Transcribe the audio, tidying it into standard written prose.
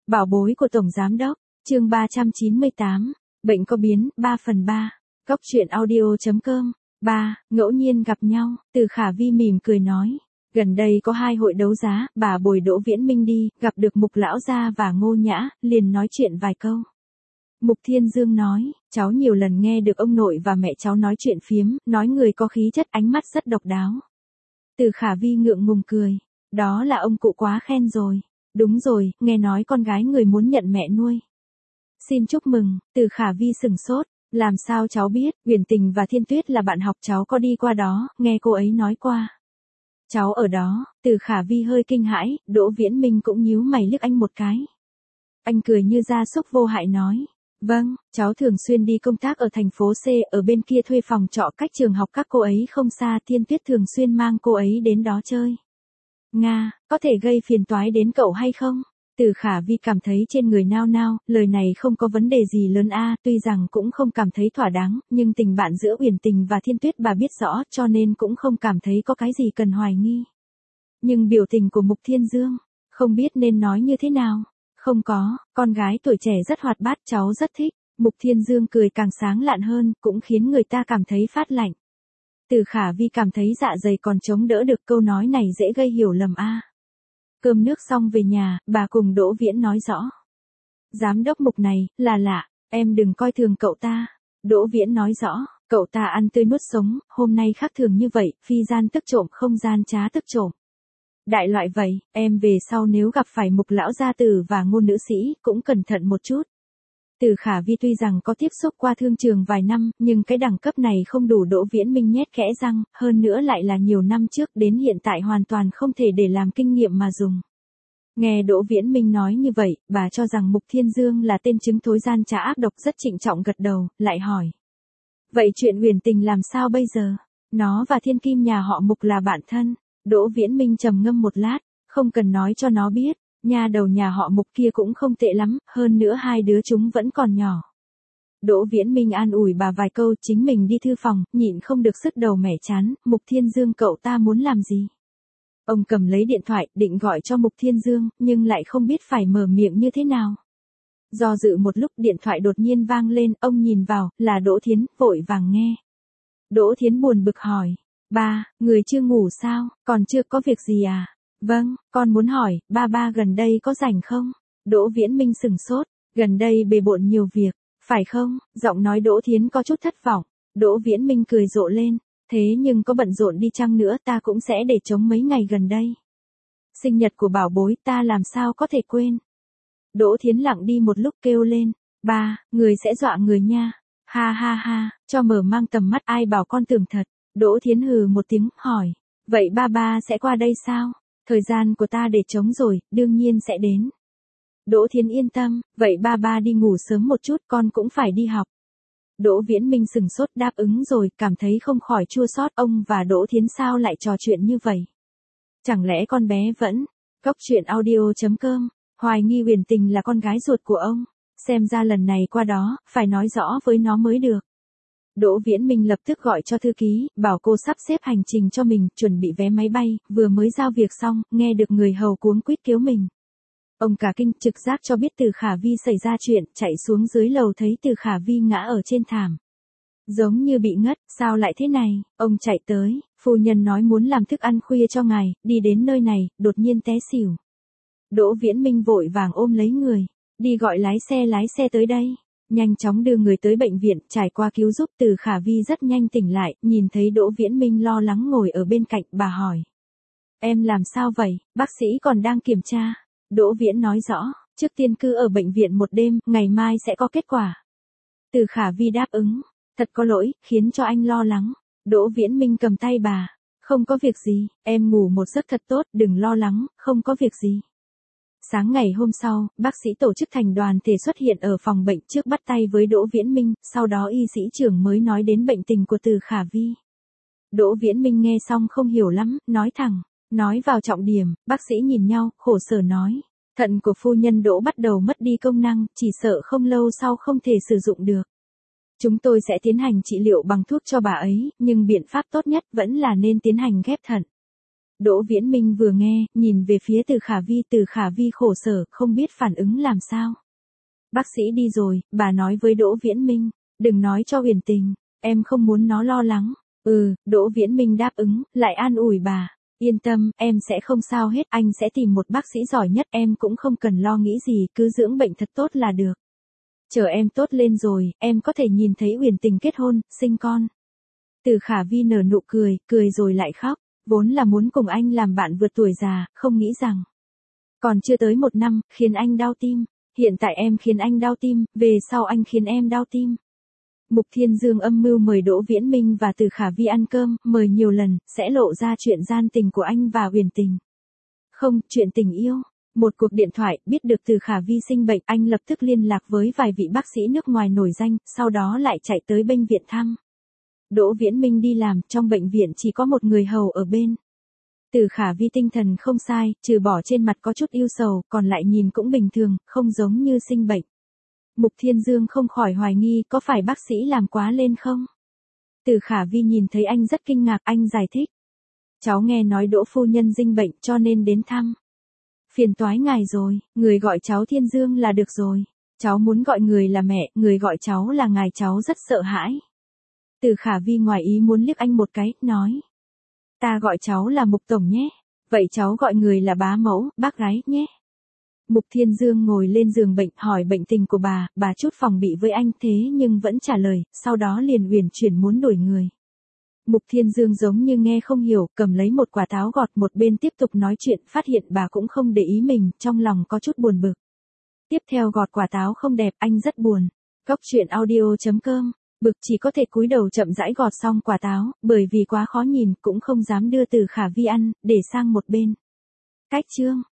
Bảo bối của Tổng Giám Đốc, chương 398, bệnh có biến, 3/3, Cóc truyện audio.com, 3, ngẫu nhiên gặp nhau, Từ Khả Vi mỉm cười nói. Gần đây có 2 hội đấu giá, bà bồi Đỗ Viễn Minh đi, gặp được Mục Lão Gia và Ngô Nhã, liền nói chuyện vài câu. Mục Thiên Dương nói, cháu nhiều lần nghe được ông nội và mẹ cháu nói chuyện phiếm, nói người có khí chất, ánh mắt rất độc đáo. Từ Khả Vi ngượng ngùng cười, đó là ông cụ quá khen rồi. Đúng rồi, nghe nói con gái người muốn nhận mẹ nuôi. Xin chúc mừng. Từ Khả Vi sừng sốt, làm sao cháu biết? Uyển Tình và Thiên Tuyết là bạn học cháu, có đi qua đó, nghe cô ấy nói qua. Cháu ở đó. Từ Khả Vi hơi kinh hãi, Đỗ Viễn Minh cũng nhíu mày liếc anh một cái. Anh cười như gia súc vô hại nói, vâng, cháu thường xuyên đi công tác ở thành phố C, ở bên kia thuê phòng trọ cách trường học các cô ấy không xa, Thiên Tuyết thường xuyên mang cô ấy đến đó chơi. Nga, có thể gây phiền toái đến cậu hay không? Từ Khả Vi cảm thấy trên người nao nao, lời này không có vấn đề gì lớn a, tuy rằng cũng không cảm thấy thỏa đáng, nhưng tình bạn giữa Uyển Tình và Thiên Tuyết bà biết rõ, cho nên cũng không cảm thấy có cái gì cần hoài nghi. Nhưng biểu tình của Mục Thiên Dương, không biết nên nói như thế nào. Không có, con gái tuổi trẻ rất hoạt bát, cháu rất thích. Mục Thiên Dương cười càng sáng lạn hơn, cũng khiến người ta cảm thấy phát lạnh. Từ Khả Vi cảm thấy dạ dày còn chống đỡ được, câu nói này dễ gây hiểu lầm a. Cơm nước xong về nhà, bà cùng Đỗ Viễn nói rõ. Giám đốc Mục này, là lạ, em đừng coi thường cậu ta. Đỗ Viễn nói rõ, cậu ta ăn tươi nuốt sống, hôm nay khác thường như vậy, phi gian tức trộm không gian trá tức trộm. Đại loại vậy, em về sau nếu gặp phải Mục Lão gia tử và Ngôn nữ sĩ, cũng cẩn thận một chút. Từ Khả Vi tuy rằng có tiếp xúc qua thương trường vài năm, nhưng cái đẳng cấp này không đủ Đỗ Viễn Minh nhét kẽ răng, hơn nữa lại là nhiều năm trước, đến hiện tại hoàn toàn không thể để làm kinh nghiệm mà dùng. Nghe Đỗ Viễn Minh nói như vậy, bà cho rằng Mục Thiên Dương là tên chứng thối gian trá ác độc, rất trịnh trọng gật đầu, lại hỏi. Vậy chuyện Uyển Tình làm sao bây giờ? Nó và Thiên Kim nhà họ Mục là bạn thân. Đỗ Viễn Minh trầm ngâm một lát, không cần nói cho nó biết. Nhà đầu nhà họ Mục kia cũng không tệ lắm, hơn nữa 2 đứa chúng vẫn còn nhỏ. Đỗ Viễn Minh an ủi bà vài câu, chính mình đi thư phòng, nhịn không được sứt đầu mẻ chán. Mục Thiên Dương cậu ta muốn làm gì? Ông cầm lấy điện thoại, định gọi cho Mục Thiên Dương, nhưng lại không biết phải mở miệng như thế nào. Do dự một lúc, điện thoại đột nhiên vang lên, ông nhìn vào, là Đỗ Thiến, vội vàng nghe. Đỗ Thiến buồn bực hỏi, ba, người chưa ngủ sao, còn chưa có việc gì à? Vâng, con muốn hỏi, ba gần đây có rảnh không? Đỗ Viễn Minh sừng sốt, gần đây bề bộn nhiều việc, phải không? Giọng nói Đỗ Thiến có chút thất vọng. Đỗ Viễn Minh cười rộ lên, thế nhưng có bận rộn đi chăng nữa ta cũng sẽ để trống mấy ngày gần đây. Sinh nhật của bảo bối ta làm sao có thể quên. Đỗ Thiến lặng đi một lúc kêu lên, ba, người sẽ dọa người nha. Ha ha ha, cho mở mang tầm mắt, ai bảo con tưởng thật. Đỗ Thiến hừ một tiếng, hỏi, vậy ba sẽ qua đây sao? Thời gian của ta để trống rồi, đương nhiên sẽ đến. Đỗ Thiến yên tâm, vậy ba đi ngủ sớm một chút, con cũng phải đi học. Đỗ Viễn Minh sừng sốt đáp ứng rồi, cảm thấy không khỏi chua xót, ông và Đỗ Thiến sao lại trò chuyện như vậy? Chẳng lẽ con bé vẫn, Cóc truyện audio.com, hoài nghi Uyển Tình là con gái ruột của ông, xem ra lần này qua đó, phải nói rõ với nó mới được. Đỗ Viễn Minh lập tức gọi cho thư ký, bảo cô sắp xếp hành trình cho mình, chuẩn bị vé máy bay, vừa mới giao việc xong, nghe được người hầu cuống quýt kêu mình. Ông cả kinh, trực giác cho biết Từ Khả Vi xảy ra chuyện, chạy xuống dưới lầu thấy Từ Khả Vi ngã ở trên thảm. Giống như bị ngất, sao lại thế này? Ông chạy tới, phu nhân nói muốn làm thức ăn khuya cho ngài, đi đến nơi này, đột nhiên té xỉu. Đỗ Viễn Minh vội vàng ôm lấy người, đi gọi lái xe tới đây. Nhanh chóng đưa người tới bệnh viện, trải qua cứu giúp, Từ Khả Vi rất nhanh tỉnh lại, nhìn thấy Đỗ Viễn Minh lo lắng ngồi ở bên cạnh, bà hỏi. Em làm sao vậy, bác sĩ còn đang kiểm tra. Đỗ Viễn nói rõ, trước tiên cứ ở bệnh viện một đêm, ngày mai sẽ có kết quả. Từ Khả Vi đáp ứng, thật có lỗi, khiến cho anh lo lắng. Đỗ Viễn Minh cầm tay bà, không có việc gì, em ngủ một giấc thật tốt, đừng lo lắng, không có việc gì. Sáng ngày hôm sau, bác sĩ tổ chức thành đoàn thể xuất hiện ở phòng bệnh, trước bắt tay với Đỗ Viễn Minh, sau đó y sĩ trưởng mới nói đến bệnh tình của Từ Khả Vi. Đỗ Viễn Minh nghe xong không hiểu lắm, nói thẳng, nói vào trọng điểm, bác sĩ nhìn nhau, khổ sở nói. Thận của phu nhân Đỗ bắt đầu mất đi công năng, chỉ sợ không lâu sau không thể sử dụng được. Chúng tôi sẽ tiến hành trị liệu bằng thuốc cho bà ấy, nhưng biện pháp tốt nhất vẫn là nên tiến hành ghép thận. Đỗ Viễn Minh vừa nghe, nhìn về phía Từ Khả Vi khổ sở, không biết phản ứng làm sao. Bác sĩ đi rồi, bà nói với Đỗ Viễn Minh, đừng nói cho Huyền Tình, em không muốn nó lo lắng. Đỗ Viễn Minh đáp ứng, lại an ủi bà. Yên tâm, em sẽ không sao hết, anh sẽ tìm một bác sĩ giỏi nhất, em cũng không cần lo nghĩ gì, cứ dưỡng bệnh thật tốt là được. Chờ em tốt lên rồi, em có thể nhìn thấy Huyền Tình kết hôn, sinh con. Từ Khả Vi nở nụ cười, cười rồi lại khóc, vốn là muốn cùng anh làm bạn vượt tuổi già, không nghĩ rằng. Còn chưa tới 1 năm, khiến anh đau tim. Hiện tại em khiến anh đau tim, về sau anh khiến em đau tim. Mục Thiên Dương âm mưu mời Đỗ Viễn Minh và Từ Khả Vi ăn cơm, mời nhiều lần, sẽ lộ ra chuyện gian tình của anh và Huyền Tình. Không, chuyện tình yêu. Một cuộc điện thoại, biết được Từ Khả Vi sinh bệnh, anh lập tức liên lạc với vài vị bác sĩ nước ngoài nổi danh, sau đó lại chạy tới bệnh viện thăm. Đỗ Viễn Minh đi làm, trong bệnh viện chỉ có một người hầu ở bên. Từ Khả Vi tinh thần không sai, trừ bỏ trên mặt có chút ưu sầu, còn lại nhìn cũng bình thường, không giống như sinh bệnh. Mục Thiên Dương không khỏi hoài nghi, có phải bác sĩ làm quá lên không? Từ Khả Vi nhìn thấy anh rất kinh ngạc, anh giải thích. Cháu nghe nói Đỗ phu nhân sinh bệnh cho nên đến thăm. Phiền toái ngài rồi, người gọi cháu Thiên Dương là được rồi. Cháu muốn gọi người là mẹ, người gọi cháu là ngài, cháu rất sợ hãi. Từ Khả Vi ngoài ý muốn liếc anh một cái, nói. Ta gọi cháu là Mục Tổng nhé. Vậy cháu gọi người là bá mẫu, bác gái nhé. Mục Thiên Dương ngồi lên giường bệnh, hỏi bệnh tình của bà chút phòng bị với anh thế nhưng vẫn trả lời, sau đó liền uyển chuyển muốn đuổi người. Mục Thiên Dương giống như nghe không hiểu, cầm lấy một quả táo gọt một bên tiếp tục nói chuyện, phát hiện bà cũng không để ý mình, trong lòng có chút buồn bực. Tiếp theo gọt quả táo không đẹp, anh rất buồn. Cóc truyện audio.com, bực chỉ có thể cúi đầu chậm rãi gọt xong quả táo, bởi vì quá khó nhìn, cũng không dám đưa Từ Khả Vi ăn, để sang một bên. Cách chương